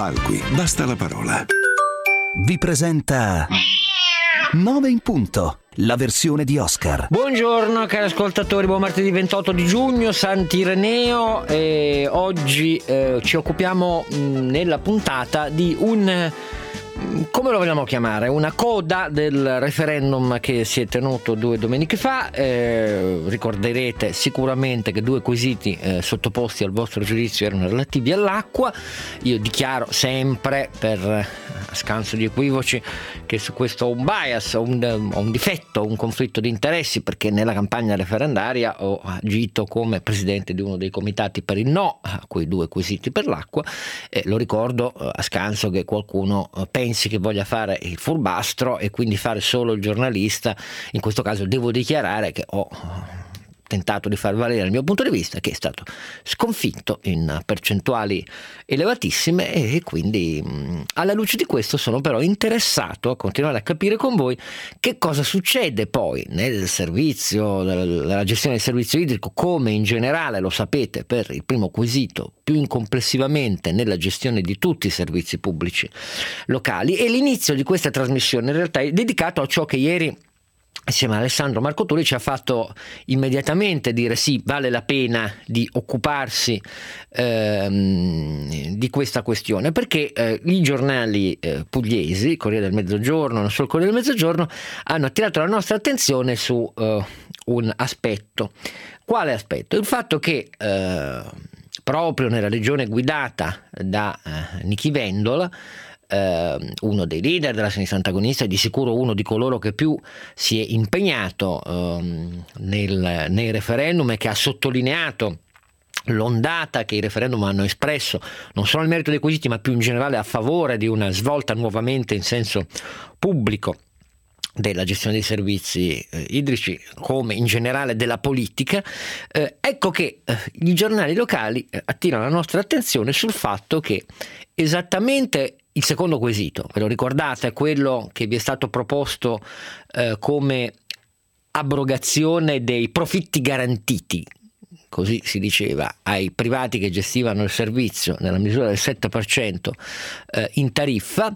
Valqui, basta la parola. Vi presenta 9 in punto, la versione di Oscar. Buongiorno cari ascoltatori, buon martedì 28 di giugno, Sant'Ireneo, e oggi ci occupiamo nella puntata di come lo vogliamo chiamare? Una coda del referendum che si è tenuto 2 domeniche fa. Ricorderete sicuramente che 2 quesiti sottoposti al vostro giudizio erano relativi all'acqua. Io dichiaro sempre, a scanso di equivoci, che su questo ho un bias, ho un difetto, un conflitto di interessi, perché nella campagna referendaria ho agito come presidente di uno dei comitati per il no a quei 2 quesiti per l'acqua. Lo ricordo a scanso che qualcuno pensi che voglia fare il furbastro e quindi fare solo il giornalista. In questo caso devo dichiarare che ho tentato di far valere il mio punto di vista, che è stato sconfitto in percentuali elevatissime, e quindi alla luce di questo sono però interessato a continuare a capire con voi che cosa succede poi nel servizio, nella gestione del servizio idrico, come in generale, lo sapete, per il primo quesito, più complessivamente nella gestione di tutti i servizi pubblici locali. E l'inizio di questa trasmissione in realtà è dedicato a ciò che ieri, insieme a Alessandro Marcoturi, ci ha fatto immediatamente dire sì, vale la pena di occuparsi di questa questione, perché i giornali pugliesi, Corriere del Mezzogiorno, non solo il Corriere del Mezzogiorno, hanno attirato la nostra attenzione su un aspetto. Quale aspetto? Il fatto che proprio nella regione guidata da Nichi Vendola, uno dei leader della sinistra antagonista e di sicuro uno di coloro che più si è impegnato nei referendum e che ha sottolineato l'ondata che i referendum hanno espresso non solo nel merito dei quesiti ma più in generale a favore di una svolta nuovamente in senso pubblico della gestione dei servizi idrici, come in generale della politica. Ecco che i giornali locali attirano la nostra attenzione sul fatto che esattamente il secondo quesito, ve lo ricordate, quello che vi è stato proposto come abrogazione dei profitti garantiti, così si diceva, ai privati che gestivano il servizio nella misura del 7% in tariffa,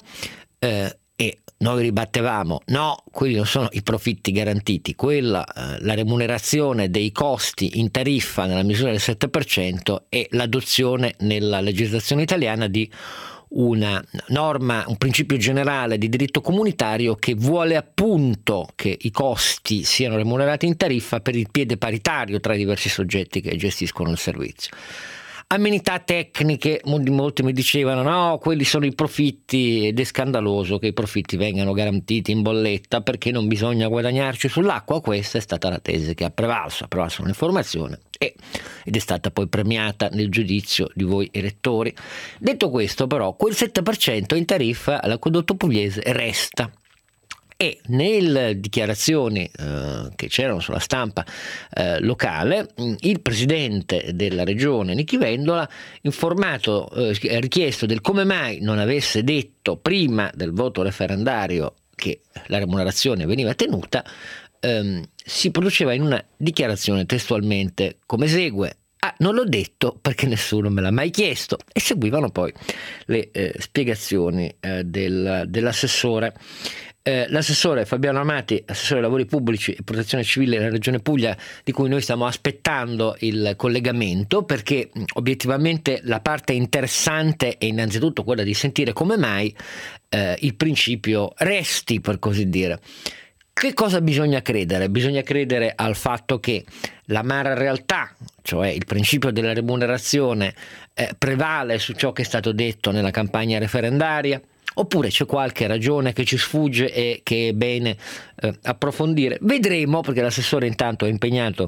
e noi ribattevamo no, quelli non sono i profitti garantiti, quella la remunerazione dei costi in tariffa nella misura del 7% è l'adozione nella legislazione italiana di una norma, un principio generale di diritto comunitario che vuole appunto che i costi siano remunerati in tariffa per il piede paritario tra i diversi soggetti che gestiscono il servizio. Amenità tecniche, molti mi dicevano no, quelli sono i profitti, ed è scandaloso che i profitti vengano garantiti in bolletta perché non bisogna guadagnarci sull'acqua. Questa è stata la tesi che ha prevalso l'informazione ed è stata poi premiata nel giudizio di voi elettori. Detto questo, però, quel 7% in tariffa all'acquedotto pugliese resta. E nelle dichiarazioni che c'erano sulla stampa locale, il presidente della regione Nichi Vendola, informato, richiesto del come mai non avesse detto prima del voto referendario che la remunerazione veniva tenuta, si produceva in una dichiarazione testualmente come segue: non l'ho detto perché nessuno me l'ha mai chiesto. E seguivano poi le spiegazioni dell'assessore. L'assessore Fabiano Amati, assessore ai lavori pubblici e protezione civile della regione Puglia, di cui noi stiamo aspettando il collegamento, perché obiettivamente la parte interessante è innanzitutto quella di sentire come mai il principio resti, per così dire. Che cosa bisogna credere? Bisogna credere al fatto che l'amara realtà, cioè il principio della remunerazione, prevale su ciò che è stato detto nella campagna referendaria? Oppure c'è qualche ragione che ci sfugge e che è bene approfondire? Vedremo, perché l'assessore intanto è impegnato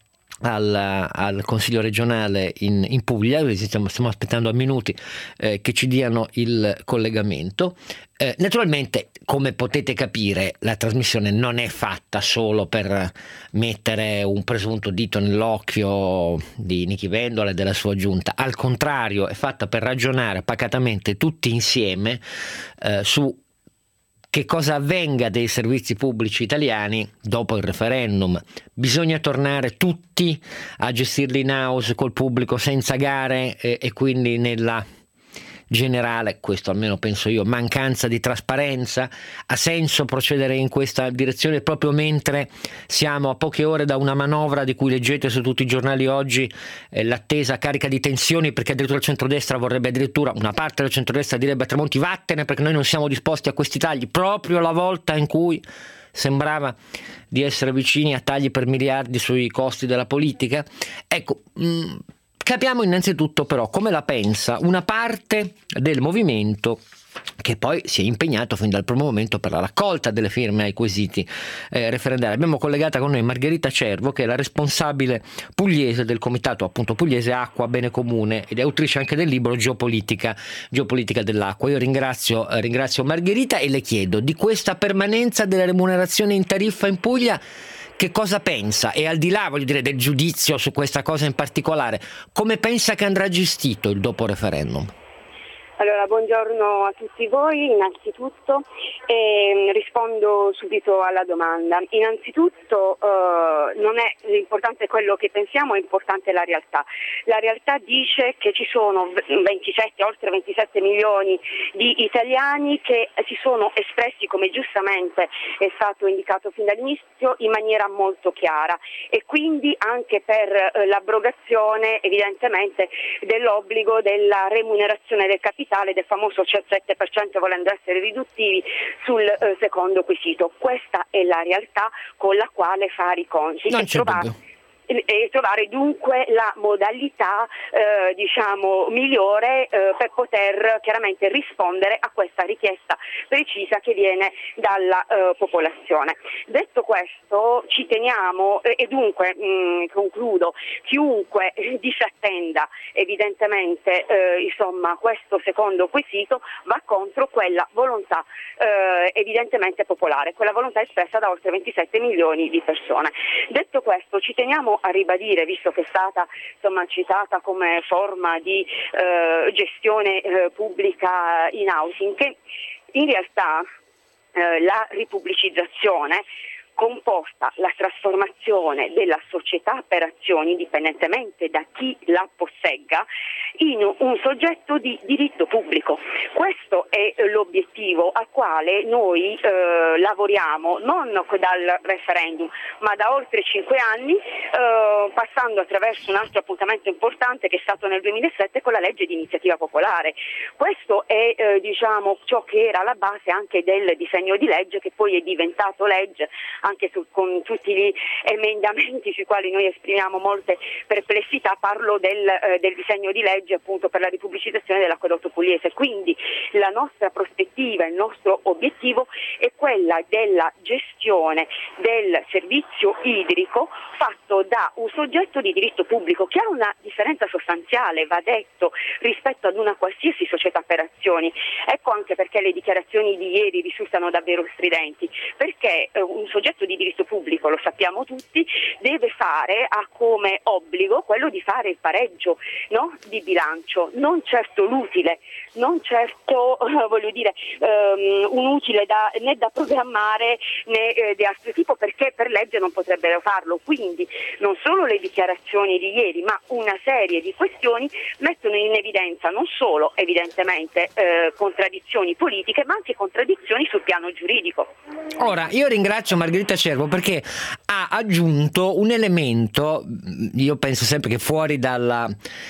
al Consiglio regionale in Puglia. Stiamo aspettando a minuti che ci diano il collegamento. Naturalmente, come potete capire, la trasmissione non è fatta solo per mettere un presunto dito nell'occhio di Nichi Vendola e della sua giunta. Al contrario, è fatta per ragionare pacatamente tutti insieme su che cosa avvenga dei servizi pubblici italiani dopo il referendum. Bisogna tornare tutti a gestirli in house col pubblico, senza gare, e quindi generale, questo almeno penso io, mancanza di trasparenza? Ha senso procedere in questa direzione proprio mentre siamo a poche ore da una manovra di cui leggete su tutti i giornali oggi l'attesa carica di tensioni, perché addirittura il centrodestra vorrebbe, addirittura una parte del centrodestra direbbe a Tremonti vattene perché noi non siamo disposti a questi tagli, proprio la volta in cui sembrava di essere vicini a tagli per miliardi sui costi della politica? Ecco, capiamo innanzitutto però come la pensa una parte del movimento che poi si è impegnato fin dal primo momento per la raccolta delle firme ai quesiti referendari. Abbiamo collegata con noi Margherita Cervo, che è la responsabile pugliese del comitato appunto pugliese Acqua Bene Comune ed è autrice anche del libro Geopolitica dell'acqua. Io ringrazio Margherita e le chiedo di questa permanenza della remunerazione in tariffa in Puglia. Che cosa pensa? E al di là, voglio dire, del giudizio su questa cosa in particolare, come pensa che andrà gestito il dopo referendum? Allora, buongiorno a tutti voi, innanzitutto rispondo subito alla domanda. Innanzitutto non è importante quello che pensiamo, è importante la realtà. La realtà dice che ci sono oltre 27 milioni di italiani che si sono espressi, come giustamente è stato indicato fin dall'inizio, in maniera molto chiara e quindi anche per l'abrogazione evidentemente dell'obbligo della remunerazione del capitale, del famoso 7% volendo essere riduttivi sul secondo quesito. Questa è la realtà con la quale fare i conti e trovare dunque la modalità migliore per poter chiaramente rispondere a questa richiesta precisa che viene dalla popolazione. Detto questo, ci teniamo e dunque concludo, chiunque disattenda evidentemente questo secondo quesito va contro quella volontà evidentemente popolare, quella volontà espressa da oltre 27 milioni di persone. Detto questo, ci teniamo a ribadire, visto che è stata citata come forma di gestione pubblica in housing, che in realtà la ripubblicizzazione comporta la trasformazione della società per azioni, indipendentemente da chi la possegga, in un soggetto di diritto pubblico. Questo è l'obiettivo al quale noi lavoriamo non dal referendum, ma da oltre 5 anni, passando attraverso un altro appuntamento importante che è stato nel 2007 con la legge di iniziativa popolare. Questo è ciò che era la base anche del disegno di legge, che poi è diventato legge anche con tutti gli emendamenti sui quali noi esprimiamo molte perplessità. Parlo del disegno di legge appunto per la ripubblicizzazione dell'acquedotto pugliese. Quindi la nostra prospettiva, il nostro obiettivo è quella della gestione del servizio idrico fatto da un soggetto di diritto pubblico, che ha una differenza sostanziale, va detto, rispetto ad una qualsiasi società per azioni. Ecco anche perché le dichiarazioni di ieri risultano davvero stridenti, perché un soggetto di diritto pubblico, lo sappiamo tutti, deve ha come obbligo quello di fare il pareggio, no? Di bilancio, non certo l'utile, non certo un utile né da programmare né di altro tipo, perché per legge non potrebbero farlo. Quindi non solo le dichiarazioni di ieri, ma una serie di questioni mettono in evidenza non solo evidentemente contraddizioni politiche, ma anche contraddizioni sul piano giuridico. Ora, io ringrazio Margherita Cervo perché ha aggiunto un elemento, io penso sempre che fuori dalla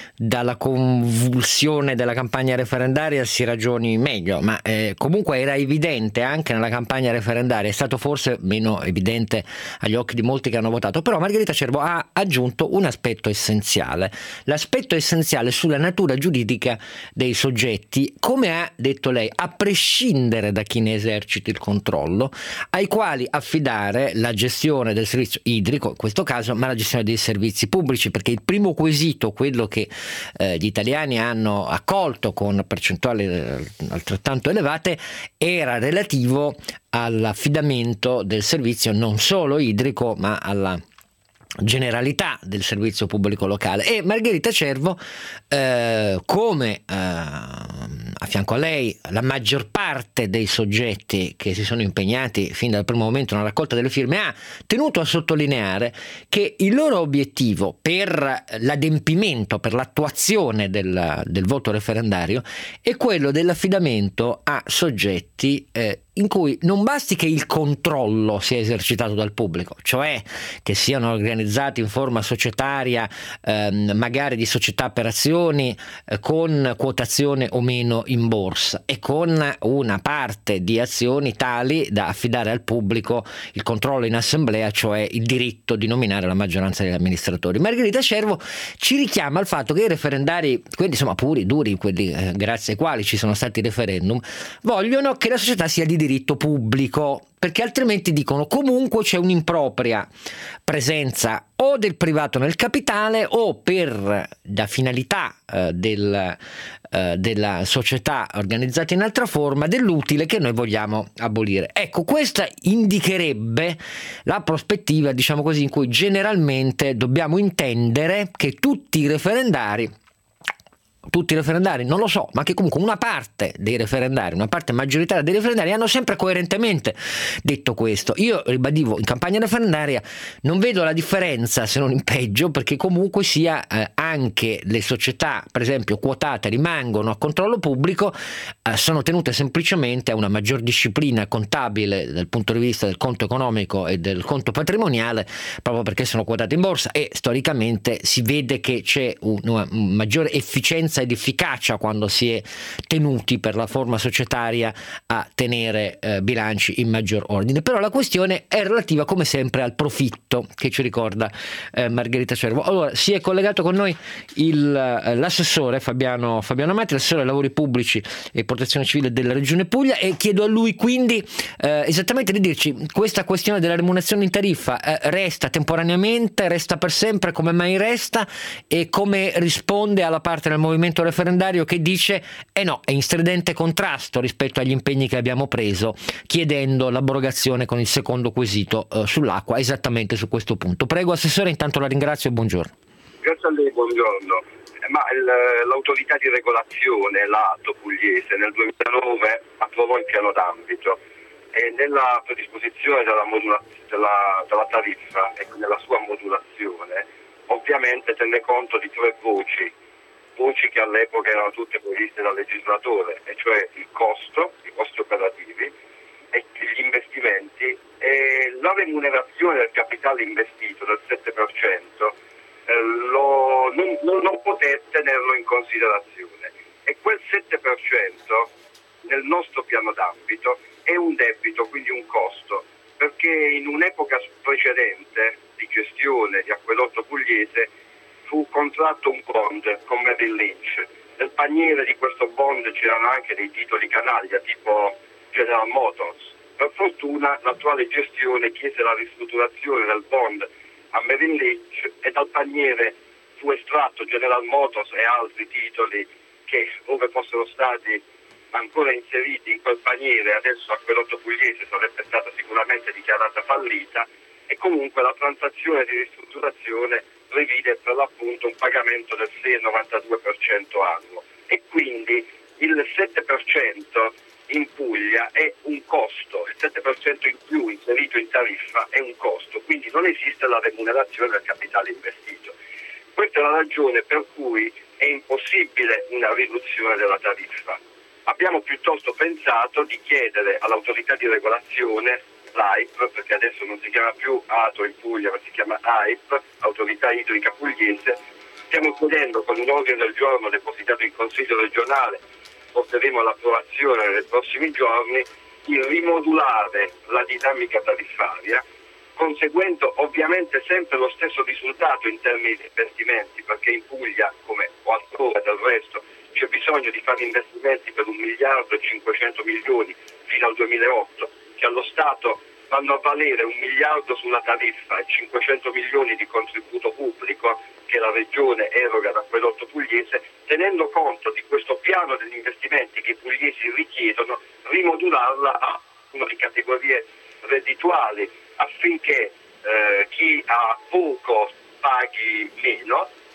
convulsione della campagna referendaria si ragioni meglio, ma comunque era evidente anche nella campagna referendaria, è stato forse meno evidente agli occhi di molti che hanno votato, però Margherita Cervo ha aggiunto un aspetto essenziale, l'aspetto essenziale sulla natura giuridica dei soggetti, come ha detto lei, a prescindere da chi ne eserciti il controllo, ai quali affidare la gestione del servizio idrico, in questo caso, ma la gestione dei servizi pubblici, perché il primo quesito, quello che gli italiani hanno accolto con percentuali altrettanto elevate, era relativo all'affidamento del servizio non solo idrico, ma alla generalità del servizio pubblico locale. E Margherita Cervo, come a fianco a lei la maggior parte dei soggetti che si sono impegnati fin dal primo momento nella raccolta delle firme, ha tenuto a sottolineare che il loro obiettivo per l'adempimento, per l'attuazione del voto referendario è quello dell'affidamento a soggetti in cui non basti che il controllo sia esercitato dal pubblico, cioè che siano organizzati in forma societaria, magari di società per azioni, con quotazione o meno in borsa e con una parte di azioni tali da affidare al pubblico il controllo in assemblea, cioè il diritto di nominare la maggioranza degli amministratori. Margherita Cervo ci richiama al fatto che i referendari, quelli insomma puri, duri, quelli grazie ai quali ci sono stati i referendum, vogliono che la società sia di diritto pubblico, perché altrimenti dicono comunque c'è un'impropria presenza o del privato nel capitale o per la finalità della società organizzata in altra forma dell'utile che noi vogliamo abolire. Ecco, questa indicherebbe la prospettiva, diciamo così, in cui generalmente dobbiamo intendere che tutti i referendari non lo so, ma che comunque una parte dei referendari, una parte maggioritaria dei referendari hanno sempre coerentemente detto questo. Io ribadivo, in campagna referendaria non vedo la differenza, se non in peggio, perché comunque sia anche le società, per esempio quotate, rimangono a controllo pubblico, sono tenute semplicemente a una maggior disciplina contabile dal punto di vista del conto economico e del conto patrimoniale, proprio perché sono quotate in borsa, e storicamente si vede che c'è una maggiore efficienza ed efficacia quando si è tenuti per la forma societaria a tenere bilanci in maggior ordine. Però la questione è relativa come sempre al profitto, che ci ricorda Margherita Cervo. Allora, si è collegato con noi l'assessore Fabiano Amati, l'assessore ai lavori pubblici e protezione civile della Regione Puglia, e chiedo a lui quindi esattamente di dirci: questa questione della remunerazione in tariffa resta temporaneamente, resta per sempre, come mai resta, e come risponde alla parte del movimento referendario che dice no, è in stridente contrasto rispetto agli impegni che abbiamo preso, chiedendo l'abrogazione con il secondo quesito sull'acqua, esattamente su questo punto. Prego Assessore, intanto la ringrazio e buongiorno. Grazie a lei, buongiorno. L'autorità di regolazione, l'ATO pugliese, nel 2009 approvò il piano d'ambito e nella predisposizione della tariffa e nella sua modulazione ovviamente tenne conto di tre voci che all'epoca erano tutte previste dal legislatore, e cioè i costi operativi e gli investimenti, e la remunerazione del capitale investito del 7% non poté tenerlo in considerazione, e quel 7% nel nostro piano d'ambito è un debito, quindi un costo, perché in un'epoca precedente di gestione di Acquedotto Pugliese fu contratto un bond con Merrill Lynch. Nel paniere di questo bond c'erano anche dei titoli canaglia tipo General Motors. Per fortuna l'attuale gestione chiese la ristrutturazione del bond a Merrill Lynch e dal paniere fu estratto General Motors e altri titoli che, ove fossero stati ancora inseriti in quel paniere, adesso Acquedotto Pugliese sarebbe stata sicuramente dichiarata fallita, e comunque la transazione di ristrutturazione prevede per l'appunto un pagamento del 6,92% annuo, e quindi il 7% in Puglia è un costo, il 7% in più inserito in tariffa è un costo, quindi non esiste la remunerazione del capitale investito. Questa è la ragione per cui è impossibile una riduzione della tariffa. Abbiamo piuttosto pensato di chiedere all'autorità di regolazione, l'AIP, perché adesso non si chiama più ATO in Puglia, ma si chiama AIP, Autorità Idrica Pugliese. Stiamo chiedendo con un ordine del giorno depositato in Consiglio regionale, porteremo all'approvazione nei prossimi giorni, di rimodulare la dinamica tariffaria, conseguendo ovviamente sempre lo stesso risultato in termini di investimenti, perché in Puglia, come altrove del resto, c'è bisogno di fare investimenti per 1 miliardo e 500 milioni fino al 2008, che allo Stato vanno a valere 1 miliardo sulla tariffa e 500 milioni di contributo pubblico che la Regione eroga da Acquedotto Pugliese, tenendo conto di questo piano degli investimenti che i pugliesi richiedono, rimodularla a una di categorie reddituali, affinché chi ha poco paghi meno, chi ha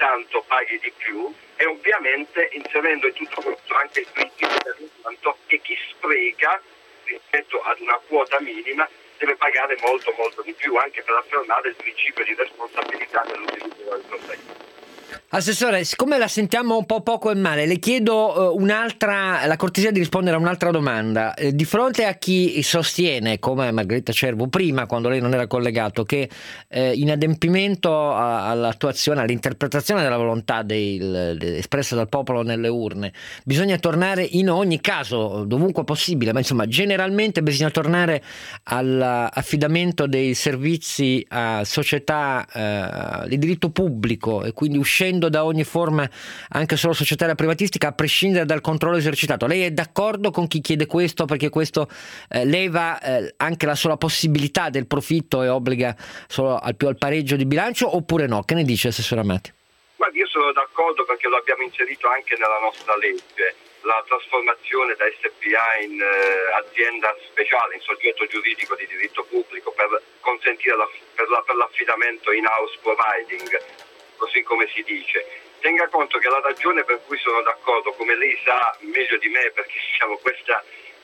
tanto paghi di più, e ovviamente inserendo in tutto questo anche il principio del tanto che chi spreca rispetto ad una quota minima deve pagare molto molto di più, anche per affermare il principio di responsabilità nell'utilizzo del progetto. Assessore, siccome la sentiamo un po' poco e male, le chiedo la cortesia di rispondere a un'altra domanda. Di fronte a chi sostiene, come Margherita Cervo prima, quando lei non era collegato, che in adempimento all'attuazione, all'interpretazione della volontà espressa dal popolo nelle urne, bisogna tornare in ogni caso, dovunque possibile, ma insomma generalmente bisogna tornare all'affidamento dei servizi a società di diritto pubblico, e quindi uscendo da ogni forma anche solo societaria privatistica, a prescindere dal controllo esercitato. Lei è d'accordo con chi chiede questo, perché questo leva anche la sola possibilità del profitto e obbliga solo al pareggio di bilancio, oppure no? Che ne dice, assessore Amati? Guardi, io sono d'accordo, perché lo abbiamo inserito anche nella nostra legge, la trasformazione da SPA in azienda speciale, in soggetto giuridico di diritto pubblico, per consentire per l'affidamento in-house providing, così come si dice. Tenga conto che la ragione per cui sono d'accordo, come lei sa meglio di me, perché diciamo, questa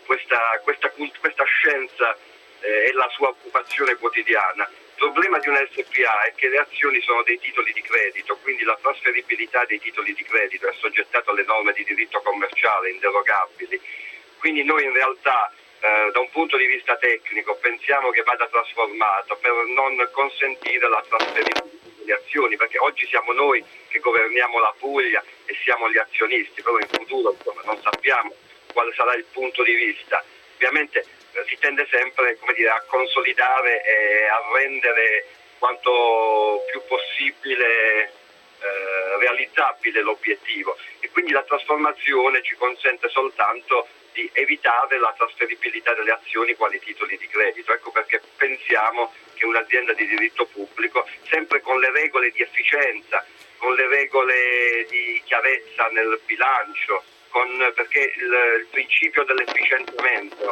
scienza è la sua occupazione quotidiana. Il problema di una SPA è che le azioni sono dei titoli di credito, quindi la trasferibilità dei titoli di credito è assoggettata alle norme di diritto commerciale inderogabili. Quindi noi in realtà da un punto di vista tecnico pensiamo che vada trasformato per non consentire la trasferibilità delle azioni, perché oggi siamo noi che governiamo la Puglia e siamo gli azionisti, però in futuro insomma, non sappiamo quale sarà il punto di vista. Ovviamente si tende sempre, come dire, a consolidare e a rendere quanto più possibile realizzabile l'obiettivo, e quindi la trasformazione ci consente soltanto di evitare la trasferibilità delle azioni quali titoli di credito. Ecco perché pensiamo che un'azienda di diritto pubblico, sempre con le regole di efficienza, con le regole di chiarezza nel bilancio, perché il principio dell'efficientamento,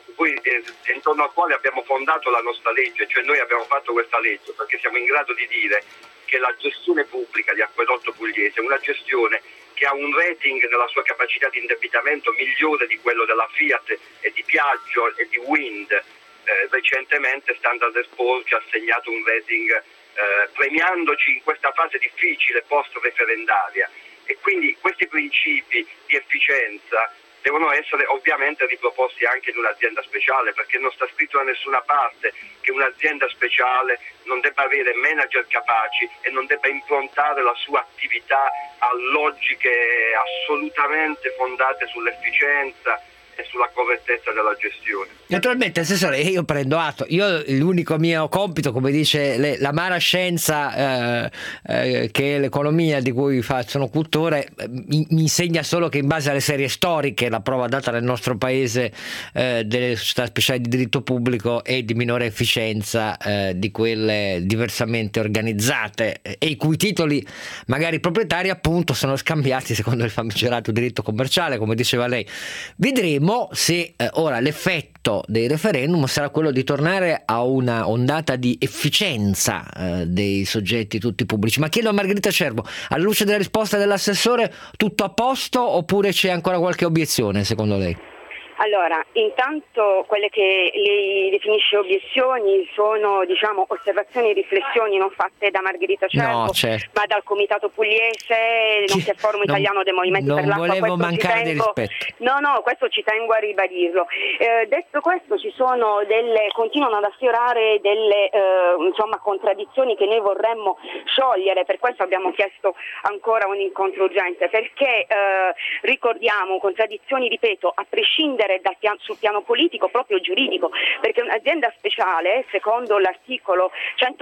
intorno al quale abbiamo fondato la nostra legge, cioè noi abbiamo fatto questa legge perché siamo in grado di dire che la gestione pubblica di Acquedotto Pugliese è una gestione che ha un rating nella sua capacità di indebitamento migliore di quello della Fiat e di Piaggio e di Wind. Recentemente Standard & Poor's ci ha assegnato un rating premiandoci in questa fase difficile post-referendaria, e quindi questi principi di efficienza devono essere ovviamente riproposti anche in un'azienda speciale, perché non sta scritto da nessuna parte che un'azienda speciale non debba avere manager capaci e non debba improntare la sua attività a logiche assolutamente fondate sull'efficienza e sulla correttezza della gestione. Naturalmente, assessore, io prendo atto. Io l'unico mio compito, come dice l'amara scienza che è l'economia di cui sono cultore, mi insegna solo che in base alle serie storiche la prova data nel nostro paese delle società speciali di diritto pubblico è di minore efficienza di quelle diversamente organizzate e i cui titoli magari proprietari appunto sono scambiati secondo il famigerato diritto commerciale, come diceva lei. Vedremo se ora l'effetto dei referendum sarà quello di tornare a una ondata di efficienza dei soggetti tutti pubblici. Ma chiedo a Margherita Cervo, alla luce della risposta dell'assessore, tutto a posto oppure c'è ancora qualche obiezione secondo lei? Allora, intanto quelle che lei definisce obiezioni sono, diciamo, osservazioni e riflessioni non fatte da Margherita Cervo, no, certo, ma dal Comitato Pugliese, nonché Forum Italiano dei Movimenti per l'Acqua. Non volevo mancare di rispetto. No, questo ci tengo a ribadirlo. Detto questo, continuano ad affiorare delle contraddizioni che noi vorremmo sciogliere, per questo abbiamo chiesto ancora un incontro urgente, perché ricordiamo contraddizioni, ripeto, a prescindere sul piano politico, proprio giuridico, perché un'azienda speciale, secondo l'articolo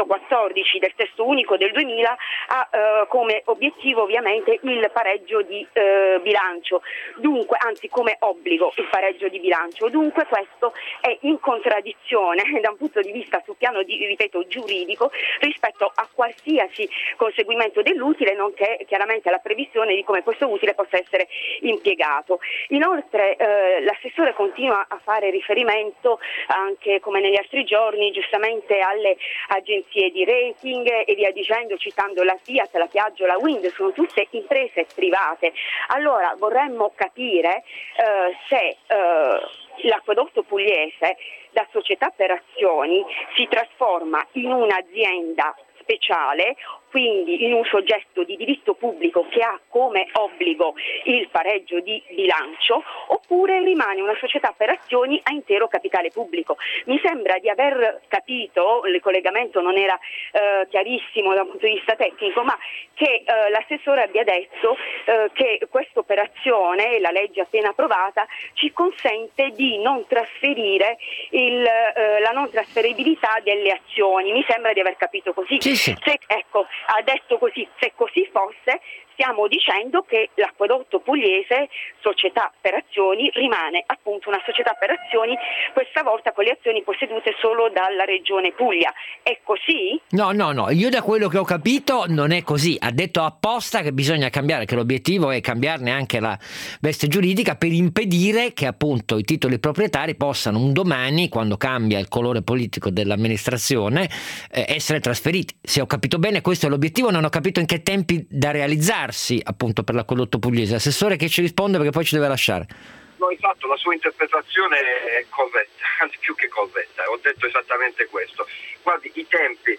114 del testo unico del 2000, ha come obiettivo ovviamente il pareggio di bilancio, dunque, anzi come obbligo il pareggio di bilancio, dunque questo è in contraddizione da un punto di vista sul piano giuridico rispetto a qualsiasi conseguimento dell'utile, nonché chiaramente la previsione di come questo utile possa essere impiegato. Inoltre l'assessore l'assessore continua a fare riferimento anche, come negli altri giorni, giustamente alle agenzie di rating e via dicendo, citando la Fiat, la Piaggio, la Wind, sono tutte imprese private. Allora vorremmo capire se l'acquedotto pugliese da società per azioni si trasforma in un'azienda speciale, quindi in un soggetto di diritto pubblico che ha come obbligo il pareggio di bilancio, oppure rimane una società per azioni a intero capitale pubblico. Mi sembra di aver capito, il collegamento non era chiarissimo da un punto di vista tecnico, ma che l'assessore abbia detto che questa operazione, la legge appena approvata, ci consente di non trasferire la non trasferibilità delle azioni. Mi sembra di aver capito così. Sì. Ecco, ha detto così, se così fosse, stiamo dicendo che l'acquedotto pugliese, società per azioni, rimane appunto una società per azioni, questa volta con le azioni possedute solo dalla regione Puglia. È così? No, io da quello che ho capito non è così. Ha detto apposta che bisogna cambiare, che l'obiettivo è cambiarne anche la veste giuridica per impedire che appunto i titoli proprietari possano un domani, quando cambia il colore politico dell'amministrazione, essere trasferiti. Se ho capito bene, questo è l'obiettivo. Non ho capito in che tempi da realizzarsi appunto per l'acquedotto pugliese. Assessore che ci risponde, perché poi ci deve lasciare. No, esatto, la sua interpretazione è corretta, anzi più che corretta, ho detto esattamente questo. Guardi, i tempi,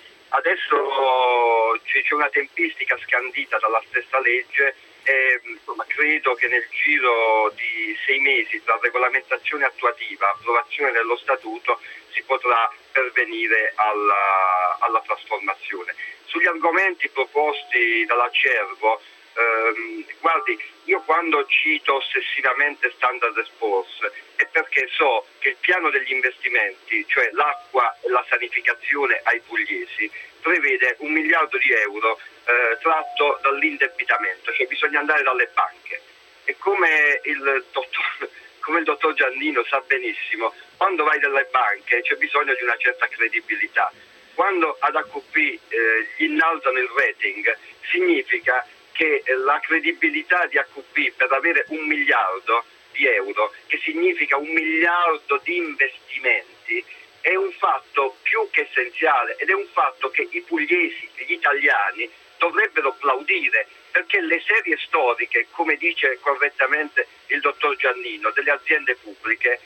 adesso c'è una tempistica scandita dalla stessa legge e insomma, credo che nel giro di 6 mesi tra regolamentazione attuativa, approvazione dello statuto, si potrà pervenire alla trasformazione. Sugli argomenti proposti dall'Acervo, guardi, io quando cito ossessivamente Standard & Poor's è perché so che il piano degli investimenti, cioè l'acqua e la sanificazione ai pugliesi, prevede 1 miliardo di euro tratto dall'indebitamento, cioè bisogna andare dalle banche. E come il dottor Giannino sa benissimo, quando vai dalle banche c'è bisogno di una certa credibilità. Quando ad AQP gli innalzano il rating, significa che la credibilità di AQP per avere 1 miliardo di euro, che significa 1 miliardo di investimenti, è un fatto più che essenziale ed è un fatto che i pugliesi, gli italiani, dovrebbero applaudire, perché le serie storiche, come dice correttamente il dottor Giannino, delle aziende pubbliche,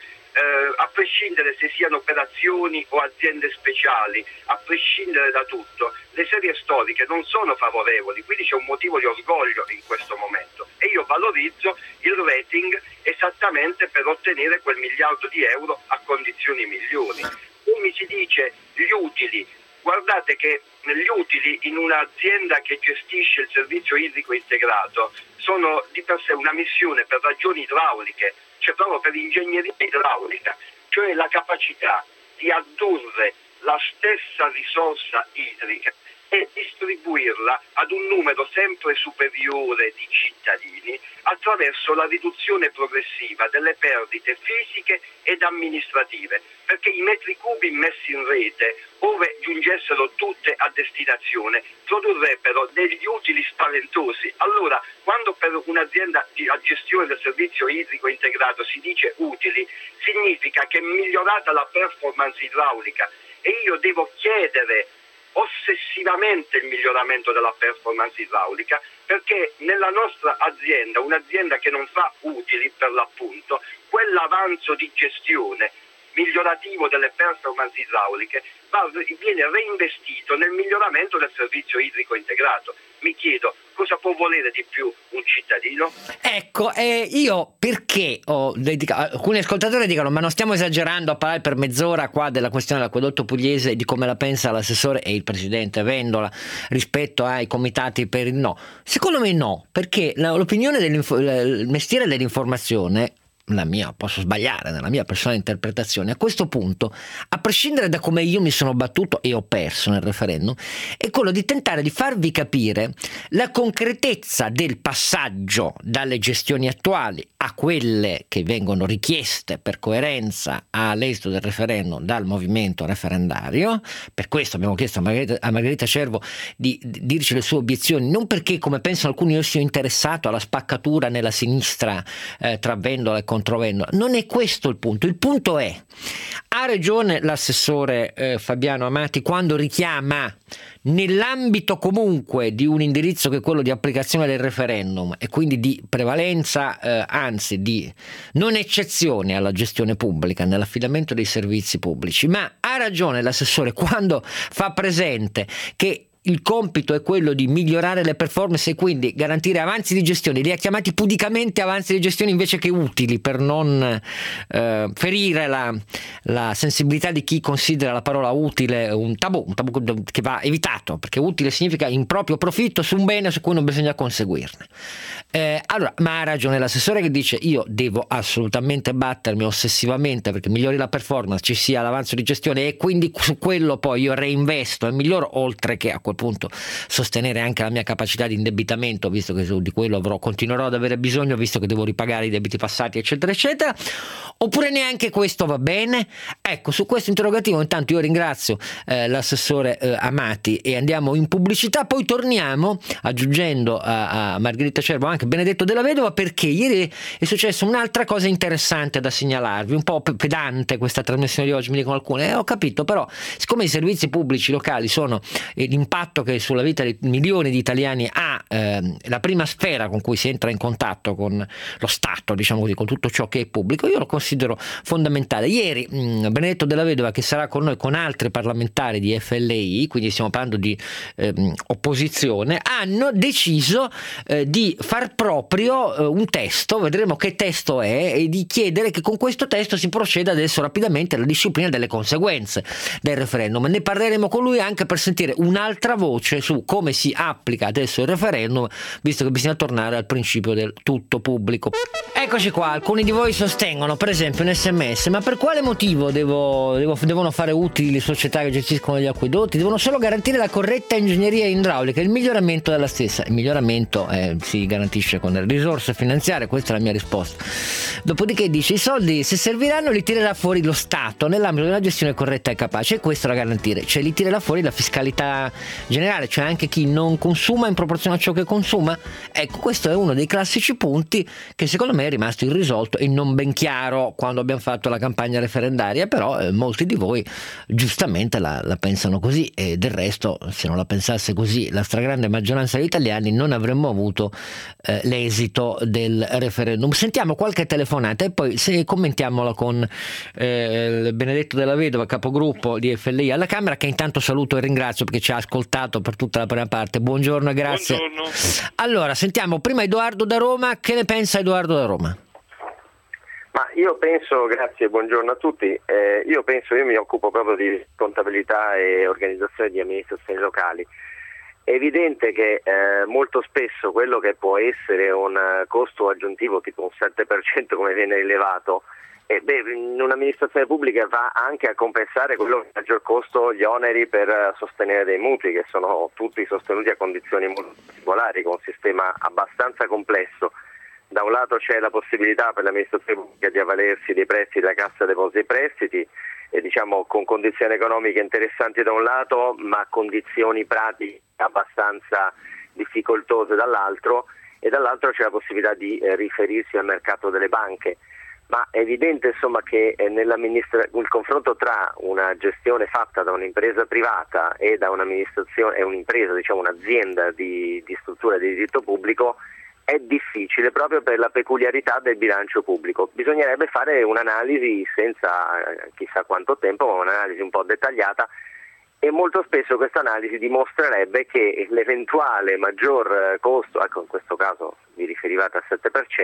a prescindere se siano operazioni o aziende speciali, a prescindere da tutto, le serie storiche non sono favorevoli, quindi c'è un motivo di orgoglio in questo momento e io valorizzo il rating esattamente per ottenere quel 1 miliardo di euro a condizioni migliori. Come si dice, gli utili, guardate che gli utili in un'azienda che gestisce il servizio idrico integrato sono di per sé una missione per ragioni idrauliche, cioè proprio per ingegneria idraulica, cioè la capacità di addurre la stessa risorsa idrica e distribuirla ad un numero sempre superiore di cittadini attraverso la riduzione progressiva delle perdite fisiche ed amministrative, perché i metri cubi messi in rete, ove giungessero tutte a destinazione, produrrebbero degli utili spaventosi. Allora, quando per un'azienda a gestione del servizio idrico integrato si dice utili, significa che è migliorata la performance idraulica e io devo chiedere ossessivamente il miglioramento della performance idraulica, perché nella nostra azienda, un'azienda che non fa utili per l'appunto, quell'avanzo di gestione migliorativo delle performance idrauliche viene reinvestito nel miglioramento del servizio idrico integrato. Mi chiedo, cosa può volere di più un cittadino? Ecco, io perché ho dedicato, alcuni ascoltatori dicono ma non stiamo esagerando a parlare per mezz'ora qua della questione dell'acquedotto pugliese e di come la pensa l'assessore e il presidente Vendola rispetto ai comitati per il no. Secondo me no, perché l'opinione il mestiere dell'informazione, la mia, posso sbagliare nella mia personale interpretazione, a questo punto, a prescindere da come io mi sono battuto e ho perso nel referendum, è quello di tentare di farvi capire la concretezza del passaggio dalle gestioni attuali a quelle che vengono richieste per coerenza all'esito del referendum dal movimento referendario. Per questo abbiamo chiesto a Margherita Acervo di dirci le sue obiezioni, non perché, come pensano alcuni, io sia interessato alla spaccatura nella sinistra tra Vendola e controvendo. Non è questo il punto. Il punto è, ha ragione l'assessore Fabiano Amati quando richiama, nell'ambito comunque di un indirizzo che è quello di applicazione del referendum e quindi di prevalenza, anzi di non eccezione alla gestione pubblica nell'affidamento dei servizi pubblici, ma ha ragione l'assessore quando fa presente che il compito è quello di migliorare le performance e quindi garantire avanzi di gestione. Li ha chiamati pudicamente avanzi di gestione invece che utili, per non ferire la sensibilità di chi considera la parola utile un tabù che va evitato, perché utile significa in proprio profitto su un bene su cui non bisogna conseguirne. Allora, ma ha ragione l'assessore che dice: io devo assolutamente battermi ossessivamente perché migliori la performance, ci sia l'avanzo di gestione e quindi su quello poi io reinvesto e miglioro, oltre che a quel punto sostenere anche la mia capacità di indebitamento, visto che di quello continuerò ad avere bisogno, visto che devo ripagare i debiti passati, eccetera eccetera. Oppure neanche questo va bene? Ecco, su questo interrogativo intanto io ringrazio l'assessore Amati e andiamo in pubblicità, poi torniamo aggiungendo a Margherita Cervo anche Benedetto Della Vedova, perché ieri è successa un'altra cosa interessante da segnalarvi, un po' pedante questa trasmissione di oggi, mi dicono alcune, ho capito, però siccome i servizi pubblici locali sono l'impatto che sulla vita di milioni di italiani ha la prima sfera con cui si entra in contatto con lo Stato, diciamo così, con tutto ciò che è pubblico, io lo considero fondamentale. Ieri Benedetto Della Vedova, che sarà con noi con altri parlamentari di FLI, quindi stiamo parlando di opposizione, hanno deciso di far proprio un testo, vedremo che testo è, e di chiedere che con questo testo si proceda adesso rapidamente alla disciplina delle conseguenze del referendum. Ne parleremo con lui anche per sentire un'altra voce su come si applica adesso il referendum, visto che bisogna tornare al principio del tutto pubblico. Eccoci qua, alcuni di voi sostengono per esempio un SMS: ma per quale motivo devono fare utili le società che gestiscono gli acquedotti? Devono solo garantire la corretta ingegneria idraulica e il miglioramento della stessa. Il miglioramento si garantisce con le risorse finanziarie, questa è la mia risposta. Dopodiché dice: i soldi, se serviranno, li tirerà fuori lo Stato nell'ambito di una gestione corretta e capace, e questo da garantire, cioè li tirerà fuori la fiscalità generale, cioè anche chi non consuma in proporzione a ciò che consuma. Ecco, questo è uno dei classici punti che secondo me è rimasto irrisolto e non ben chiaro quando abbiamo fatto la campagna referendaria, però molti di voi giustamente la pensano così, e del resto, se non la pensasse così la stragrande maggioranza degli italiani, non avremmo avuto l'esito del referendum. Sentiamo qualche telefonata e poi commentiamola con Benedetto Della Vedova, capogruppo di FLI alla Camera, che intanto saluto e ringrazio perché ci ha ascoltato per tutta la prima parte. Buongiorno e grazie. Buongiorno. Allora, sentiamo prima Edoardo da Roma. Che ne pensa Edoardo da Roma? Ma io penso, grazie, buongiorno a tutti, io mi occupo proprio di contabilità e organizzazione di amministrazioni locali. È evidente che molto spesso quello che può essere un costo aggiuntivo tipo un 7% come viene rilevato, in un'amministrazione pubblica va anche a compensare quello che è il maggior costo, gli oneri per sostenere dei mutui, che sono tutti sostenuti a condizioni molto particolari, con un sistema abbastanza complesso. Da un lato c'è la possibilità per l'amministrazione pubblica di avvalersi dei prestiti della Cassa Depositi e Prestiti, con condizioni economiche interessanti da un lato, ma condizioni pratiche abbastanza difficoltose dall'altro, e dall'altro c'è la possibilità di riferirsi al mercato delle banche. Ma è evidente insomma che il confronto tra una gestione fatta da un'impresa privata e da un'amministrazione, un'azienda di struttura di diritto pubblico è difficile proprio per la peculiarità del bilancio pubblico. Bisognerebbe fare un'analisi senza chissà quanto tempo, ma un'analisi un po' dettagliata, e molto spesso questa analisi dimostrerebbe che l'eventuale maggior costo, ecco in questo caso vi riferivate al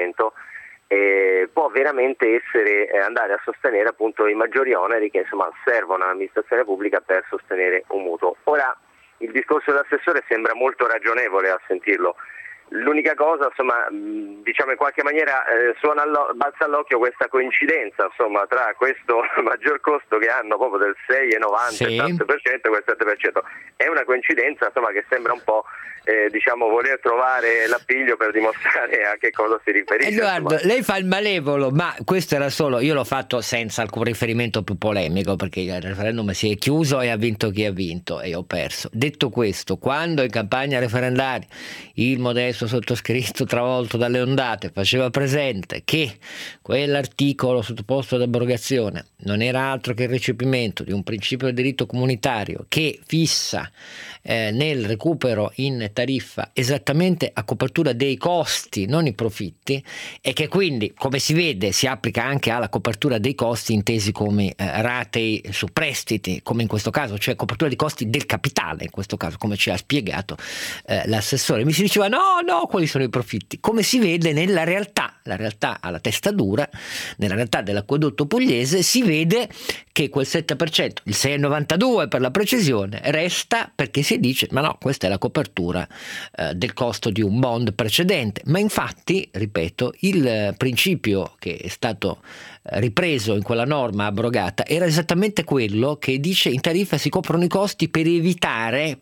7%, può veramente andare a sostenere appunto i maggiori oneri che insomma servono all'amministrazione pubblica per sostenere un mutuo. Ora, il discorso dell'assessore sembra molto ragionevole a sentirlo. L'unica cosa, insomma, in qualche maniera balza all'occhio questa coincidenza, insomma, tra questo maggior costo che hanno proprio del 6,90% sì. e quel 7%. È una coincidenza, insomma, che sembra un po' voler trovare l'appiglio per dimostrare a che cosa si riferisce. Edoardo, insomma. lei fa il malevolo, ma questo era solo, io l'ho fatto senza alcun riferimento più polemico, perché il referendum si è chiuso e ha vinto chi ha vinto e io ho perso. Detto questo, quando in campagna referendaria il modesto questo sottoscritto travolto dalle ondate faceva presente che quell'articolo sottoposto ad abrogazione non era altro che il recepimento di un principio del diritto comunitario che fissa nel recupero in tariffa esattamente a copertura dei costi, non i profitti, e che quindi, come si vede, si applica anche alla copertura dei costi intesi come ratei su prestiti, come in questo caso, cioè copertura di costi del capitale, in questo caso, come ci ha spiegato l'assessore. Mi si diceva no, quali sono i profitti? Come si vede nella realtà, la realtà alla testa dura, nella realtà dell'acquedotto pugliese si vede che quel 7%, il 6,92 per la precisione, resta perché si dice ma no, questa è la copertura del costo di un bond precedente. Ma infatti, ripeto, il principio che è stato ripreso in quella norma abrogata era esattamente quello che dice in tariffa si coprono i costi per evitare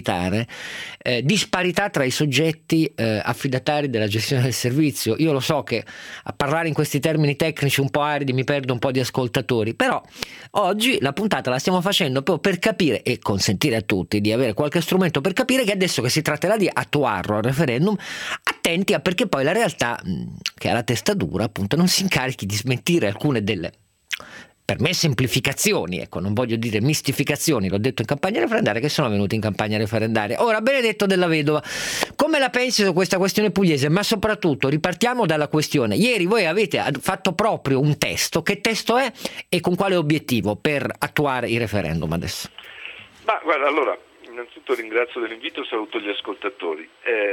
disparità tra i soggetti affidatari della gestione del servizio. Io lo so che a parlare in questi termini tecnici un po' aridi mi perdo un po' di ascoltatori, però oggi la puntata la stiamo facendo proprio per capire e consentire a tutti di avere qualche strumento per capire che adesso che si tratterà di attuarlo al referendum, attenti a perché poi la realtà che ha la testa dura appunto non si incarichi di smentire alcune delle, per me, semplificazioni, ecco, non voglio dire mistificazioni, l'ho detto in campagna referendaria, che sono venute in campagna referendaria. Ora, Benedetto Della Vedova, come la pensi su questa questione pugliese? Ma soprattutto, ripartiamo dalla questione. Ieri voi avete fatto proprio un testo. Che testo è e con quale obiettivo per attuare il referendum adesso? Ma guarda, allora, innanzitutto ringrazio dell'invito e saluto gli ascoltatori.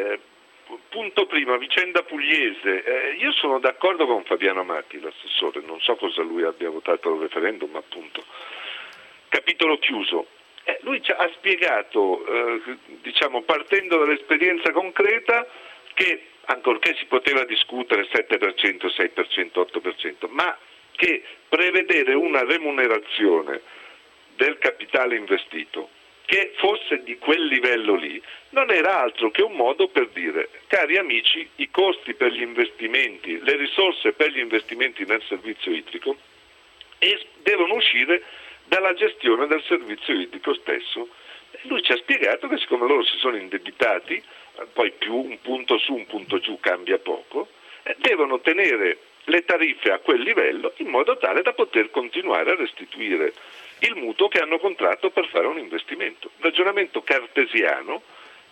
Punto prima, vicenda pugliese. Io sono d'accordo con Fabiano Amati, l'assessore, non so cosa lui abbia votato al referendum, ma appunto, capitolo chiuso. Lui ci ha spiegato, partendo dall'esperienza concreta, che ancorché si poteva discutere 7%, 6%, 8%, ma che prevedere una remunerazione del capitale investito che fosse di quel livello lì non era altro che un modo per dire: cari amici, i costi per gli investimenti, le risorse per gli investimenti nel servizio idrico devono uscire dalla gestione del servizio idrico stesso. E lui ci ha spiegato che siccome loro si sono indebitati, poi più un punto su un punto giù cambia poco, devono tenere le tariffe a quel livello in modo tale da poter continuare a restituire il mutuo che hanno contratto per fare un investimento. Ragionamento cartesiano,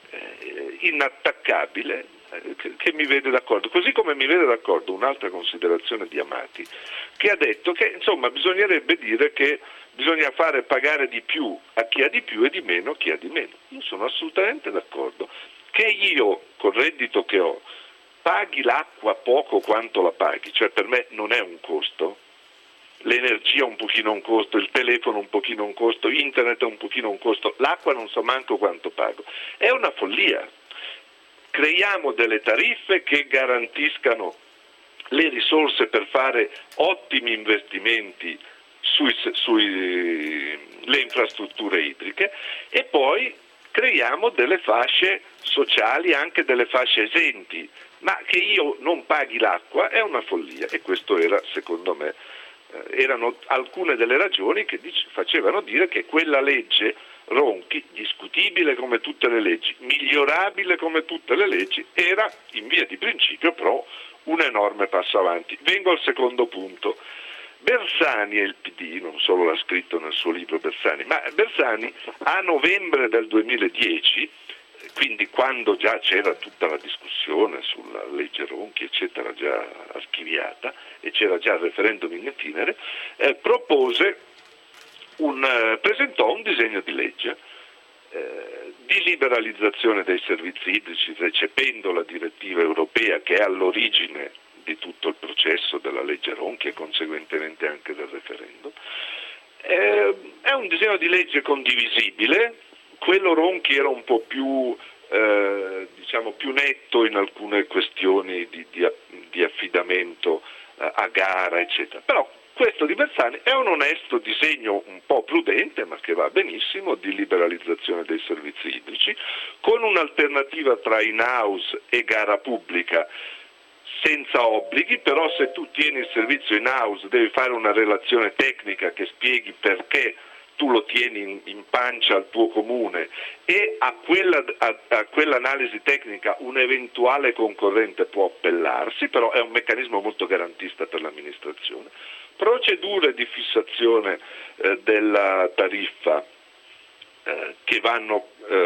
inattaccabile, che mi vede d'accordo. Così come mi vede d'accordo un'altra considerazione di Amati, che ha detto che insomma bisognerebbe dire che bisogna fare pagare di più a chi ha di più e di meno a chi ha di meno. Io sono assolutamente d'accordo. Che io, col reddito che ho, paghi l'acqua poco quanto la paghi, cioè per me non è un costo, l'energia un pochino un costo, il telefono un pochino un costo, internet un pochino un costo, l'acqua non so manco quanto pago, è una follia. Creiamo delle tariffe che garantiscano le risorse per fare ottimi investimenti sulle infrastrutture idriche e poi creiamo delle fasce sociali, anche delle fasce esenti, ma che io non paghi l'acqua è una follia, e questo era, secondo me, erano alcune delle ragioni che facevano dire che quella legge Ronchi, discutibile come tutte le leggi, migliorabile come tutte le leggi, era in via di principio però un enorme passo avanti. Vengo al secondo punto. Bersani e il PD, non solo l'ha scritto nel suo libro Bersani, ma Bersani a novembre del 2010, quindi quando già c'era tutta la discussione sulla legge Ronchi eccetera già archiviata e c'era già il referendum in itinere, presentò un disegno di legge di liberalizzazione dei servizi idrici, recependo la direttiva europea che è all'origine di tutto il processo della legge Ronchi e conseguentemente anche del referendum. È un disegno di legge condivisibile. Quello Ronchi era un po' più più netto in alcune questioni di affidamento a gara eccetera, però questo di Bersani è un onesto disegno un po' prudente, ma che va benissimo, di liberalizzazione dei servizi idrici, con un'alternativa tra in-house e gara pubblica senza obblighi, però se tu tieni il servizio in-house devi fare una relazione tecnica che spieghi perché tu lo tieni in pancia al tuo comune e a quell'analisi tecnica un eventuale concorrente può appellarsi, però è un meccanismo molto garantista per l'amministrazione. Procedure di fissazione della tariffa che vanno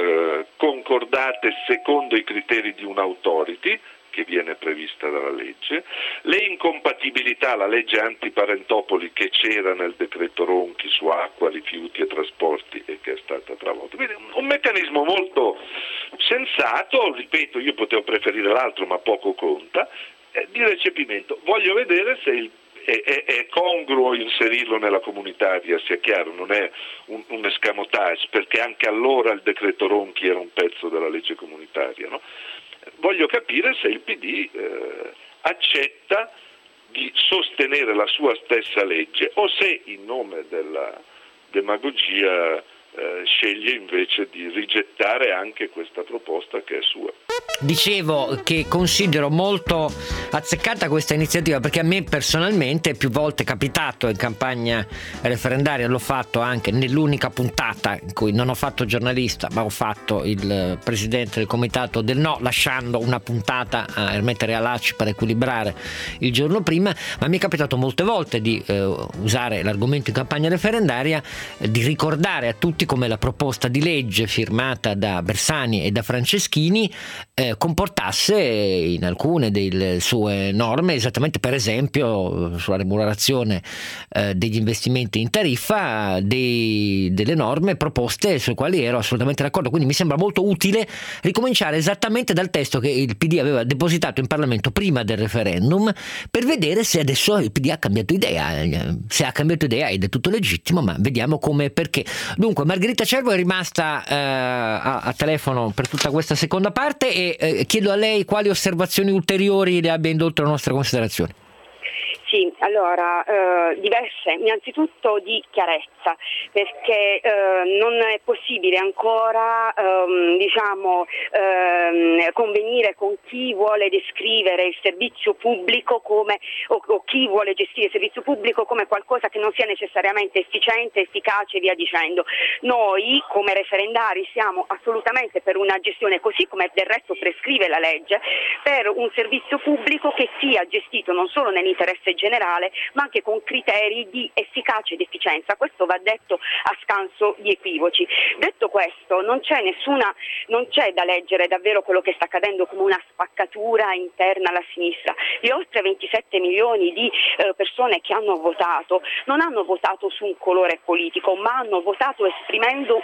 concordate secondo i criteri di un'autority che viene prevista dalla legge, le incompatibilità, la legge antiparentopoli che c'era nel decreto Ronchi su acqua, rifiuti e trasporti e che è stata travolta. Quindi un meccanismo molto sensato, ripeto, io potevo preferire l'altro ma poco conta, di recepimento. Voglio vedere se è congruo inserirlo nella comunitaria, sia chiaro, non è un escamotage, perché anche allora il decreto Ronchi era un pezzo della legge comunitaria, no? Voglio capire se il PD accetta di sostenere la sua stessa legge o se in nome della demagogia sceglie invece di rigettare anche questa proposta che è sua. Dicevo che considero molto azzeccata questa iniziativa, perché a me personalmente più volte è capitato in campagna referendaria, l'ho fatto anche nell'unica puntata in cui non ho fatto giornalista ma ho fatto il presidente del comitato del no, lasciando una puntata a Ermete Realacci per equilibrare il giorno prima, ma mi è capitato molte volte di usare l'argomento in campagna referendaria, di ricordare a tutti come la proposta di legge firmata da Bersani e da Franceschini comportasse in alcune delle sue norme, esattamente per esempio sulla remunerazione degli investimenti in tariffa, delle norme proposte sulle quali ero assolutamente d'accordo. Quindi mi sembra molto utile ricominciare esattamente dal testo che il PD aveva depositato in Parlamento prima del referendum, per vedere se adesso il PD ha cambiato idea. Se ha cambiato idea ed è tutto legittimo, ma vediamo come e perché. Dunque Margherita Cervo è rimasta a telefono per tutta questa seconda parte e chiedo a lei quali osservazioni ulteriori le abbia indotto alla nostra considerazione. Sì, allora, diverse, innanzitutto di chiarezza, perché non è possibile ancora convenire con chi vuole descrivere il servizio pubblico come, o chi vuole gestire il servizio pubblico come qualcosa che non sia necessariamente efficiente, efficace e via dicendo. Noi come referendari siamo assolutamente per una gestione, così come del resto prescrive la legge, per un servizio pubblico che sia gestito non solo nell'interesse generale ma anche con criteri di efficacia ed efficienza. Questo va detto a scanso di equivoci. Detto questo, non c'è da leggere davvero quello che sta accadendo come una spaccatura interna alla sinistra. Gli oltre 27 milioni di persone che hanno votato non hanno votato su un colore politico, ma hanno votato esprimendo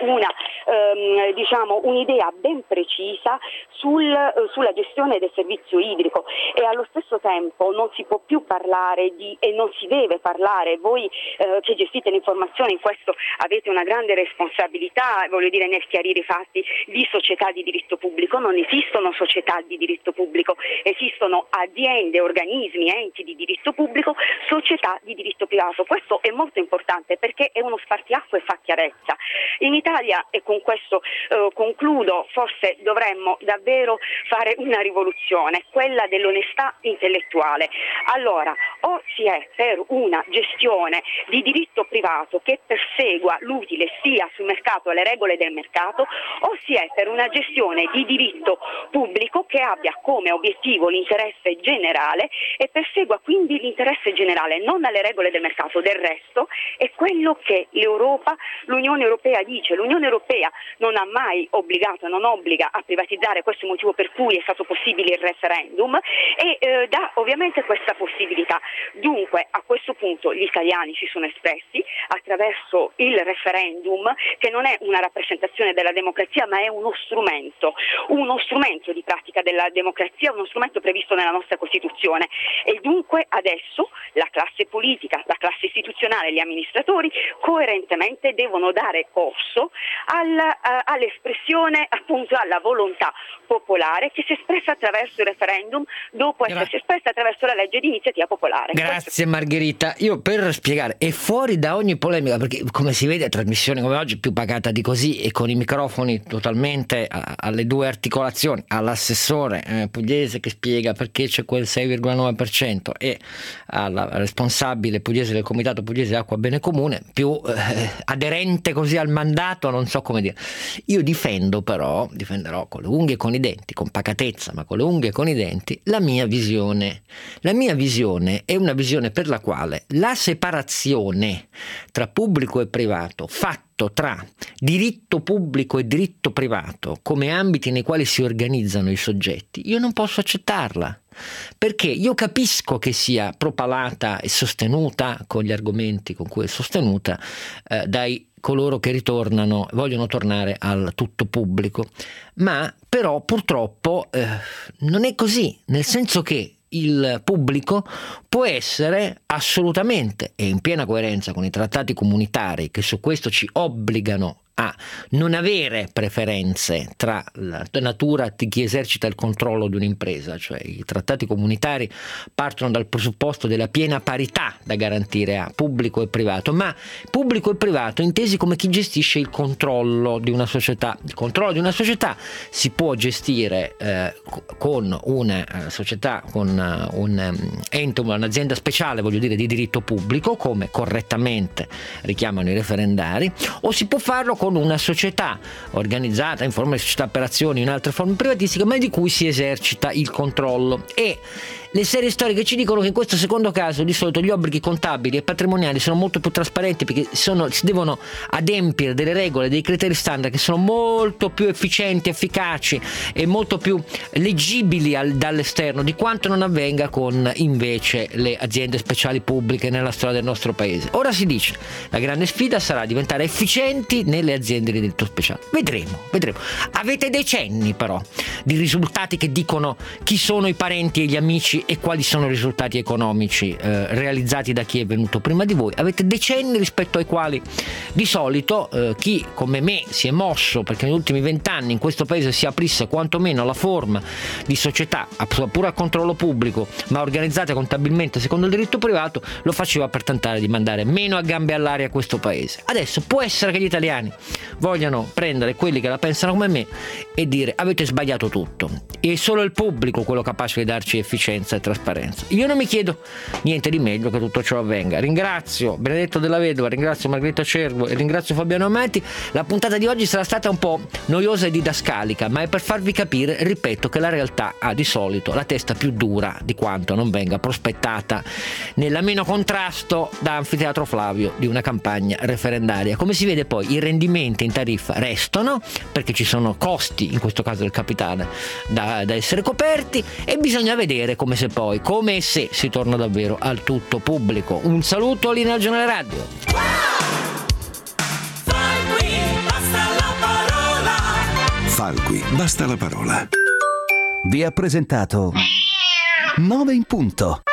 un'idea ben precisa sulla gestione del servizio idrico, e allo stesso tempo non si può più parlare e non si deve parlare, voi che gestite l'informazione in questo avete una grande responsabilità, voglio dire, nel chiarire i fatti, di società di diritto pubblico. Non esistono società di diritto pubblico, esistono aziende, organismi, enti di diritto pubblico, società di diritto privato. Questo è molto importante perché è uno spartiacque e fa chiarezza. In Italia, e con questo concludo, forse dovremmo davvero fare una rivoluzione, quella dell'onestà intellettuale. Allora, o si è per una gestione di diritto privato che persegua l'utile sia sul mercato alle regole del mercato, o si è per una gestione di diritto pubblico che abbia come obiettivo l'interesse generale e persegua quindi l'interesse generale, non alle regole del mercato. Del resto è quello che l'Unione Europea dice. L'Unione Europea non ha mai obbligato, non obbliga a privatizzare, questo è il motivo per cui è stato possibile il referendum, e dà ovviamente questa possibilità. Dunque a questo punto gli italiani si sono espressi attraverso il referendum, che non è una rappresentazione della democrazia ma è uno strumento di pratica della democrazia, uno strumento previsto nella nostra Costituzione, e dunque adesso la classe politica, la classe istituzionale, gli amministratori coerentemente devono dare corso all'espressione, appunto alla volontà popolare che si è espressa attraverso il referendum dopo essersi espressa attraverso la legge di iniziativa popolare. fare. Grazie Margherita. Io per spiegare, è fuori da ogni polemica, perché come si vede trasmissione come oggi più pagata di così e con i microfoni totalmente alle due articolazioni, all'assessore pugliese che spiega perché c'è quel 6,9% e alla responsabile pugliese del Comitato Pugliese Acqua Bene Comune, più aderente così al mandato, non so come dire. Io difenderò con le unghie e con i denti, con pacatezza, ma con le unghie e con i denti, la mia visione. La mia visione è una visione per la quale la separazione tra pubblico e privato, fatto tra diritto pubblico e diritto privato come ambiti nei quali si organizzano i soggetti, io non posso accettarla. Perché io capisco che sia propalata e sostenuta con gli argomenti con cui è sostenuta dai coloro che vogliono tornare al tutto pubblico, ma però purtroppo non è così, nel senso che il pubblico può essere assolutamente e in piena coerenza con i trattati comunitari che su questo ci obbligano a non avere preferenze tra la natura di chi esercita il controllo di un'impresa, cioè i trattati comunitari partono dal presupposto della piena parità da garantire a pubblico e privato, ma pubblico e privato intesi come chi gestisce il controllo di una società. Il controllo di una società si può gestire con una società, con un ente, un'azienda speciale, voglio dire, di diritto pubblico, come correttamente richiamano i referendari, o si può farlo con una società organizzata in forma di società per azioni o in altre forme privatistiche, ma di cui si esercita il controllo. E le serie storiche ci dicono che in questo secondo caso di solito gli obblighi contabili e patrimoniali sono molto più trasparenti, perché si devono adempiere delle regole, dei criteri standard che sono molto più efficienti, efficaci e molto più leggibili dall'esterno di quanto non avvenga con invece le aziende speciali pubbliche nella storia del nostro paese. Ora si dice la grande sfida sarà diventare efficienti nelle aziende di diritto speciale. Vedremo. Avete decenni però di risultati che dicono chi sono i parenti e gli amici e quali sono i risultati economici realizzati da chi è venuto prima di voi. Avete decenni rispetto ai quali di solito chi come me si è mosso perché negli ultimi 20 anni in questo paese si aprisse quantomeno la forma di società pure a controllo pubblico ma organizzate contabilmente secondo il diritto privato, lo faceva per tentare di mandare meno a gambe all'aria a questo paese. Adesso può essere che gli italiani vogliano prendere quelli che la pensano come me e dire avete sbagliato tutto, è solo il pubblico quello capace di darci efficienza e trasparenza. Io non mi chiedo niente di meglio che tutto ciò avvenga. Ringrazio Benedetto Della Vedova, ringrazio Margherita Cervo e ringrazio Fabiano Amati. La puntata di oggi sarà stata un po' noiosa e didascalica, ma è per farvi capire, ripeto, che la realtà ha di solito la testa più dura di quanto non venga prospettata nell'ameno contrasto da Anfiteatro Flavio di una campagna referendaria. Come si vede poi i rendimenti in tariffa restano perché ci sono costi, in questo caso del capitale, da essere coperti, e bisogna vedere come e se si torna davvero al tutto pubblico. Un saluto, Linea Regionale Radio. Falqui, basta la parola. Vi ha presentato 9 in punto.